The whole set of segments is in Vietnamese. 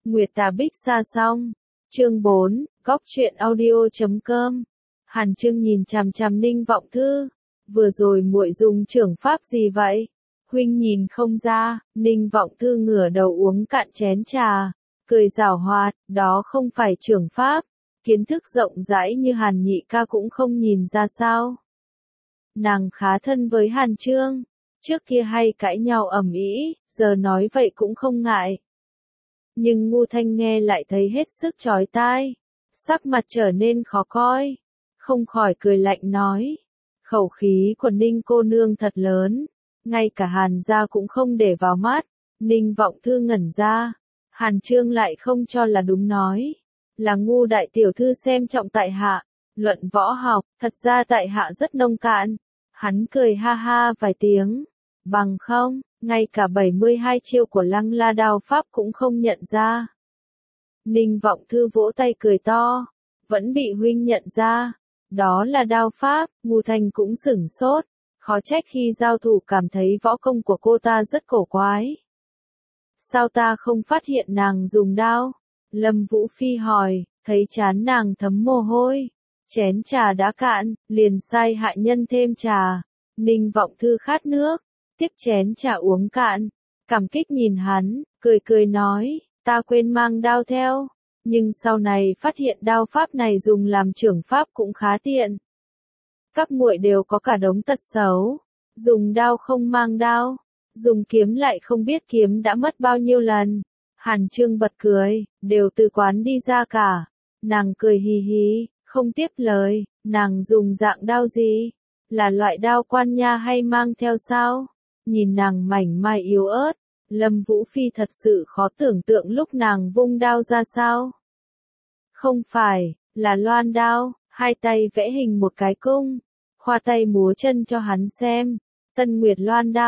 Nguyệt Tà Bích Sa xong. Chương 4, Góc truyện audio.com. Hàn Chương nhìn chằm chằm Ninh Vọng Thư. Vừa rồi muội dùng trưởng pháp gì vậy? Huynh nhìn không ra. Ninh Vọng Thư ngửa đầu uống cạn chén trà, cười giảo hoạt, đó không phải trưởng pháp. Kiến thức rộng rãi như Hàn nhị ca cũng không nhìn ra sao. Nàng khá thân với Hàn Chương, trước kia hay cãi nhau ầm ĩ, giờ nói vậy cũng không ngại. Nhưng Ngu Thanh nghe lại thấy hết sức chói tai, sắc mặt trở nên khó coi, không khỏi cười lạnh nói. Khẩu khí của Ninh cô nương thật lớn, ngay cả Hàn gia cũng không để vào mắt. Ninh Vọng Thư ngẩn ra, Hàn Chương lại không cho là đúng nói. Là Ngu đại tiểu thư xem trọng tại hạ, luận võ học, thật ra tại hạ rất nông cạn. Hắn cười ha ha vài tiếng, bằng không, ngay cả 72 chiêu của Lăng La đao pháp cũng không nhận ra. Ninh Vọng Thư vỗ tay cười to, vẫn bị huynh nhận ra, đó là đao pháp. Ngu Thanh cũng sửng sốt, khó trách khi giao thủ cảm thấy võ công của cô ta rất cổ quái. Sao ta không phát hiện nàng dùng đao? Lâm Vũ Phi hỏi, thấy trán nàng thấm mồ hôi. Chén trà đã cạn, liền sai hạ nhân thêm trà. Ninh Vọng Thư khát nước, tiếp chén trà uống cạn, cảm kích nhìn hắn, cười cười nói, ta quên mang đao theo, nhưng sau này phát hiện đao pháp này dùng làm trưởng pháp cũng khá tiện. Các muội đều có cả đống tật xấu, dùng đao không mang đao, dùng kiếm lại không biết kiếm đã mất bao nhiêu lần. Hàn Chương bật cười, đều từ quán đi ra cả. Nàng cười hì hì, không tiếp lời, nàng dùng dạng đao gì? Là loại đao quan nha hay mang theo sao? Nhìn nàng mảnh mai yếu ớt, Lâm Vũ Phi thật sự khó tưởng tượng lúc nàng vung đao ra sao. Không phải, là loan đao, hai tay vẽ hình một cái cung, khoa tay múa chân cho hắn xem. Tân Nguyệt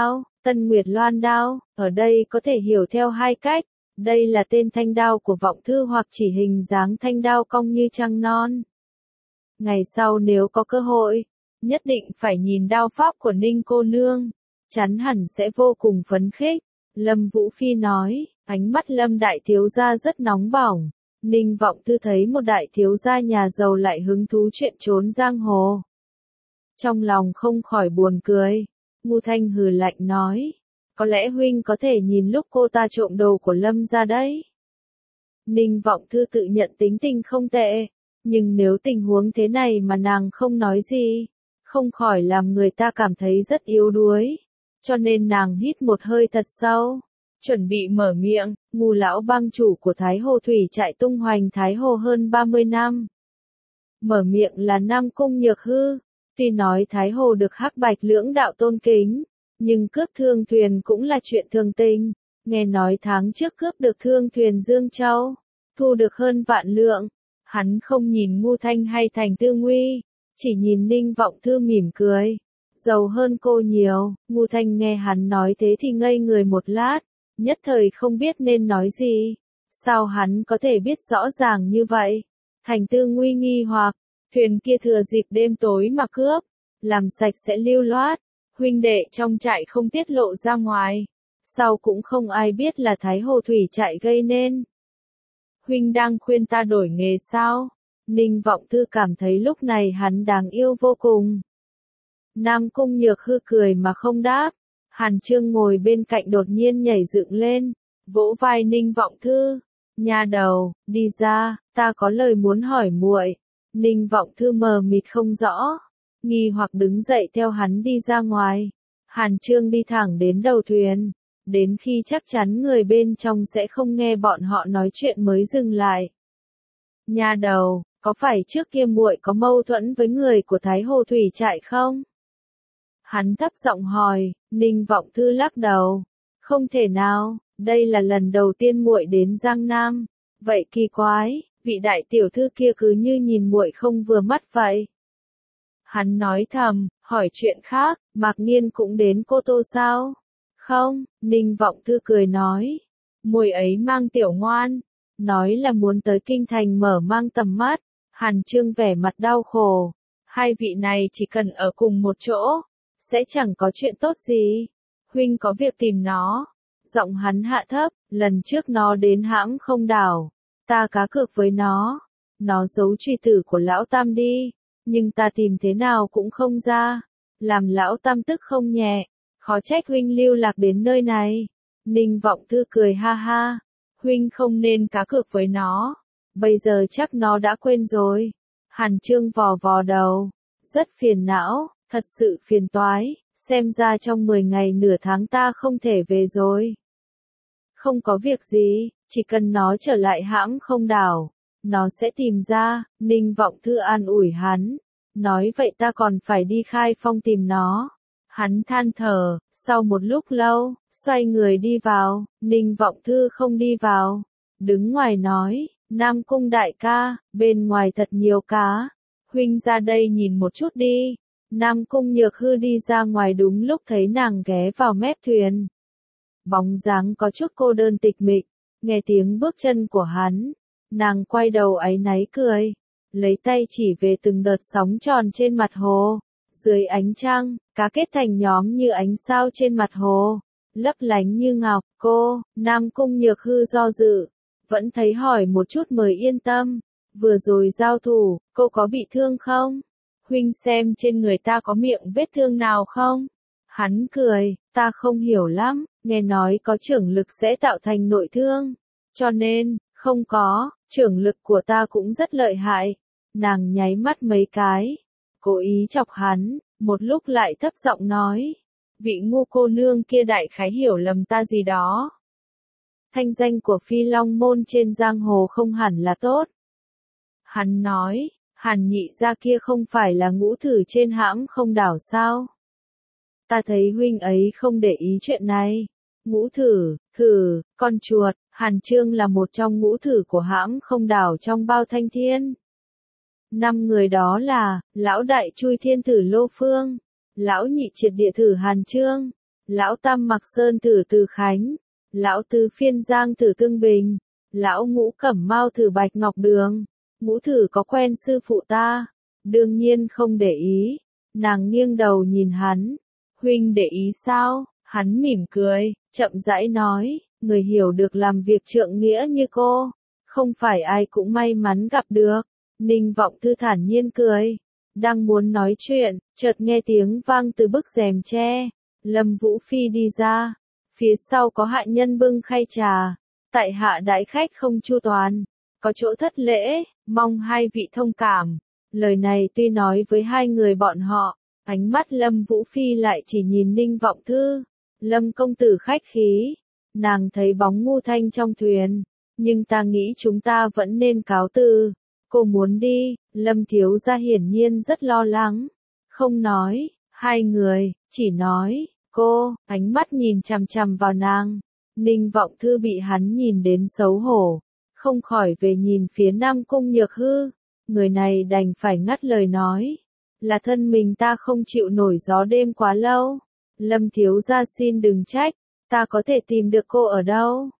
loan đao, ở đây có thể hiểu theo hai cách. Đây là tên thanh đao của Vọng Thư hoặc chỉ hình dáng thanh đao cong như trăng non. Ngày sau nếu có cơ hội, nhất định phải nhìn đao pháp của Ninh cô nương, chắn hẳn sẽ vô cùng phấn khích. Lâm Vũ Phi nói, ánh mắt Lâm đại thiếu gia rất nóng bỏng. Ninh Vọng Thư thấy một đại thiếu gia nhà giàu lại hứng thú chuyện trốn giang hồ, trong lòng không khỏi buồn cười. Ngu Thanh hừ lạnh nói, có lẽ huynh có thể nhìn lúc cô ta trộm đồ của Lâm ra đấy. Ninh Vọng Thư tự nhận tính tình không tệ, nhưng nếu tình huống thế này mà nàng không nói gì, không khỏi làm người ta cảm thấy rất yếu đuối. Cho nên nàng hít một hơi thật sâu, chuẩn bị mở miệng. Ngu lão bang chủ của Thái Hồ Thủy trại tung hoành Thái Hồ hơn 30 năm. Mở miệng là Nam Cung Nhược Hư. Tuy nói Thái Hồ được Hắc Bạch lưỡng đạo tôn kính, nhưng cướp thương thuyền cũng là chuyện thường tình. Nghe nói tháng trước cướp được thương thuyền Dương Châu, thu được hơn vạn lượng. Hắn không nhìn Ngu Thanh hay Thành Tư Nguy, chỉ nhìn Ninh Vọng Thư mỉm cười. Giàu hơn cô nhiều. Ngu Thanh nghe hắn nói thế thì ngây người một lát, nhất thời không biết nên nói gì. Sao hắn có thể biết rõ ràng như vậy? Thành Tư Nguy nghi hoặc, thuyền kia thừa dịp đêm tối mà cướp, làm sạch sẽ lưu loát, huynh đệ trong trại không tiết lộ ra ngoài, sau cũng không ai biết là Thái Hồ Thủy trại gây nên. Huynh đang khuyên ta đổi nghề sao? Ninh Vọng Thư cảm thấy lúc này hắn đáng yêu vô cùng. Nam Cung Nhược Hư cười mà không đáp. Hàn Chương ngồi bên cạnh đột nhiên nhảy dựng lên, vỗ vai Ninh Vọng Thư, nha đầu, đi ra, ta có lời muốn hỏi muội. Ninh Vọng Thư mờ mịt không rõ, nghi hoặc đứng dậy theo hắn đi ra ngoài. Hàn Chương đi thẳng đến đầu thuyền, đến khi chắc chắn người bên trong sẽ không nghe bọn họ nói chuyện mới dừng lại. Nha đầu, có phải trước kia muội có mâu thuẫn với người của Thái Hồ Thủy trại không? Hắn thấp giọng hỏi. Ninh Vọng Thư lắc đầu, không thể nào, đây là lần đầu tiên muội đến Giang Nam. Vậy kỳ quái, vị đại tiểu thư kia cứ như nhìn muội không vừa mắt vậy. Hắn nói thầm, hỏi chuyện khác, Mạc Nghiên cũng đến Cô Tô sao? Không, Ninh Vọng Thư cười nói, muội ấy mang Tiểu Ngoan, nói là muốn tới kinh thành mở mang tầm mắt. Hàn Chương vẻ mặt đau khổ, hai vị này chỉ cần ở cùng một chỗ, sẽ chẳng có chuyện tốt gì. Huynh có việc tìm nó, Giọng hắn hạ thấp, lần trước nó đến hãm không đảo. Ta cá cược với nó. Nó giấu truy tử của lão Tam đi. Nhưng ta tìm thế nào cũng không ra. Làm lão Tam tức không nhẹ. Khó trách huynh lưu lạc đến nơi này. Ninh Vọng Thư cười ha ha. Huynh không nên cá cược với nó. Bây giờ chắc nó đã quên rồi. Hàn Chương vò vò đầu. Rất phiền não, thật sự phiền toái. Xem ra trong 10 ngày nửa tháng ta không thể về rồi. Không có việc gì, chỉ cần nó trở lại hãm không đảo. Nó sẽ tìm ra, Ninh Vọng Thư an ủi hắn. Nói vậy ta còn phải đi Khai Phong tìm nó. Hắn than thở, sau một lúc lâu, xoay người đi vào, Ninh Vọng Thư không đi vào. Đứng ngoài nói, Nam Cung đại ca, bên ngoài thật nhiều cá. Huynh ra đây nhìn một chút đi. Nam Cung Nhược Hư đi ra ngoài đúng lúc thấy nàng ghé vào mép thuyền. Bóng dáng có chút cô đơn tịch mịch, nghe tiếng bước chân của hắn. Nàng quay đầu áy náy cười, lấy tay chỉ về từng đợt sóng tròn trên mặt hồ. Dưới ánh trăng, cá kết thành nhóm như ánh sao trên mặt hồ, lấp lánh như ngọc. Cô, Nam Cung Nhược Hư do dự, vẫn thấy hỏi một chút mới yên tâm. Vừa rồi giao thủ, cô có bị thương không? Huynh xem trên người ta có miệng vết thương nào không? Hắn cười, ta không hiểu lắm, nghe nói có trưởng lực sẽ tạo thành nội thương. Cho nên, không có, trưởng lực của ta cũng rất lợi hại. Nàng nháy mắt mấy cái, cố ý chọc hắn, một lúc lại thấp giọng nói. Vị ngu cô nương kia đại khái hiểu lầm ta gì đó. Thanh danh của Phi Long Môn trên giang hồ không hẳn là tốt. Hắn nói, Hàn nhị gia kia không phải là ngũ thử trên hãm không đảo sao? Ta thấy huynh ấy không để ý chuyện này. Ngũ thử, con chuột, Hàn Chương là một trong ngũ thử của hãm không đảo trong Bao Thanh Thiên. 5 người đó là, lão đại chui thiên thử Lô Phương, lão nhị triệt địa thử Hàn Chương, lão tam mặc sơn thử Từ Khánh, lão tứ phiên giang thử Tương Bình, lão ngũ cẩm mau thử Bạch Ngọc Đường. Ngũ thử có quen sư phụ ta? Đương nhiên không để ý. Nàng nghiêng đầu nhìn hắn. Huynh để ý sao? Hắn mỉm cười, chậm rãi nói, người hiểu được làm việc trượng nghĩa như cô, không phải ai cũng may mắn gặp được. Ninh Vọng Thư thản nhiên cười. Đang muốn nói chuyện, chợt nghe tiếng vang từ bức rèm tre. Lâm Vũ Phi đi ra. Phía sau có hạ nhân bưng khay trà. Tại hạ đãi khách không chu toàn. Có chỗ thất lễ, mong hai vị thông cảm. Lời này tuy nói với hai người bọn họ, ánh mắt Lâm Vũ Phi lại chỉ nhìn Ninh Vọng Thư. Lâm công tử khách khí. Nàng thấy bóng Ngu Thanh trong thuyền. Nhưng ta nghĩ chúng ta vẫn nên cáo từ. Cô muốn đi, Lâm thiếu gia hiển nhiên rất lo lắng. Không nói, hai người, chỉ nói, cô, ánh mắt nhìn chằm chằm vào nàng. Ninh Vọng Thư bị hắn nhìn đến xấu hổ. Không khỏi về nhìn phía Nam Cung Nhược Hư. Người này đành phải ngắt lời nói. Là thân mình ta không chịu nổi gió đêm quá lâu. Lâm thiếu gia xin đừng trách. Ta có thể tìm được cô ở đâu?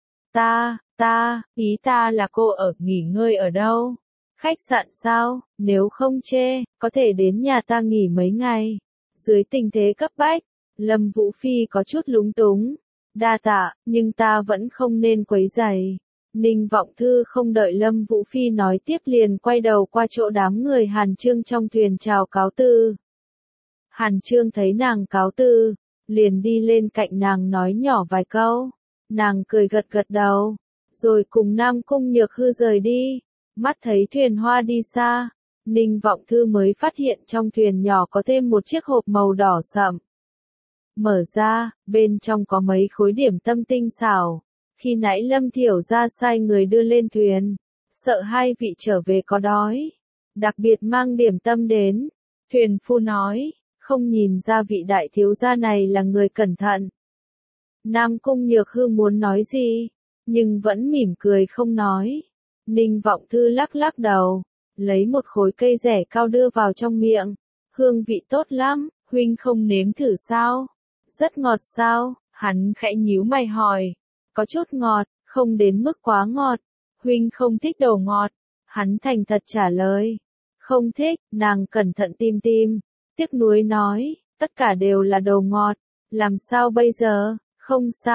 Ý ta là cô ở nghỉ ngơi ở đâu? Khách sạn sao? Nếu không chê, có thể đến nhà ta nghỉ mấy ngày. Dưới tình thế cấp bách, Lâm Vũ Phi có chút lúng túng. Đa tạ, nhưng ta vẫn không nên quấy rầy. Ninh Vọng Thư không đợi Lâm Vũ Phi nói tiếp liền quay đầu qua chỗ đám người Hàn Chương trong thuyền chào cáo từ. Hàn Chương thấy nàng cáo từ, liền đi lên cạnh nàng nói nhỏ vài câu. Nàng cười gật gật đầu, rồi cùng Nam Cung Nhược Hư rời đi. Mắt thấy thuyền hoa đi xa, Ninh Vọng Thư mới phát hiện trong thuyền nhỏ có thêm một chiếc hộp màu đỏ sậm. Mở ra, bên trong có mấy khối điểm tâm tinh xảo. Khi nãy Lâm Thiểu gia sai người đưa lên thuyền, sợ hai vị trở về có đói, đặc biệt mang điểm tâm đến. Thuyền phu nói, không nhìn ra vị đại thiếu gia này là người cẩn thận. Nam Cung Nhược Hư muốn nói gì, nhưng vẫn mỉm cười không nói. Ninh Vọng Thư lắc lắc đầu, lấy một khối cây rẻ cao đưa vào trong miệng. Hương vị tốt lắm, huynh không nếm thử sao? Rất ngọt sao? Hắn khẽ nhíu mày hỏi. Có chút ngọt, không đến mức quá ngọt. Huynh không thích đồ ngọt. Hắn thành thật trả lời. Không thích, nàng cẩn thận tìm tìm. Tiếc nuối nói, tất cả đều là đồ ngọt. Làm sao bây giờ? Không sao,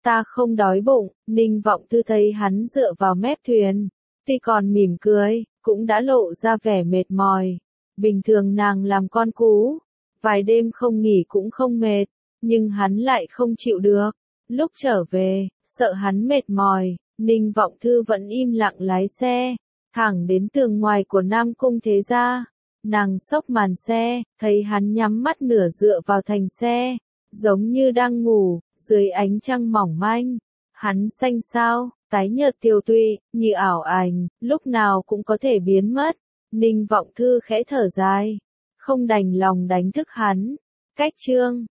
Ta không đói bụng, Ninh Vọng Thư thấy hắn dựa vào mép thuyền. Tuy còn mỉm cười, cũng đã lộ ra vẻ mệt mỏi. Bình thường nàng làm con cú, vài đêm không nghỉ cũng không mệt, nhưng hắn lại không chịu được. Lúc trở về, sợ hắn mệt mỏi, Ninh Vọng Thư vẫn im lặng lái xe, thẳng đến tường ngoài của Nam Cung Thế Gia. Nàng xốc màn xe, thấy hắn nhắm mắt nửa dựa vào thành xe, giống như đang ngủ, dưới ánh trăng mỏng manh. Hắn xanh xao, tái nhợt tiều tụy, như ảo ảnh, lúc nào cũng có thể biến mất. Ninh Vọng Thư khẽ thở dài, không đành lòng đánh thức hắn. Cách chương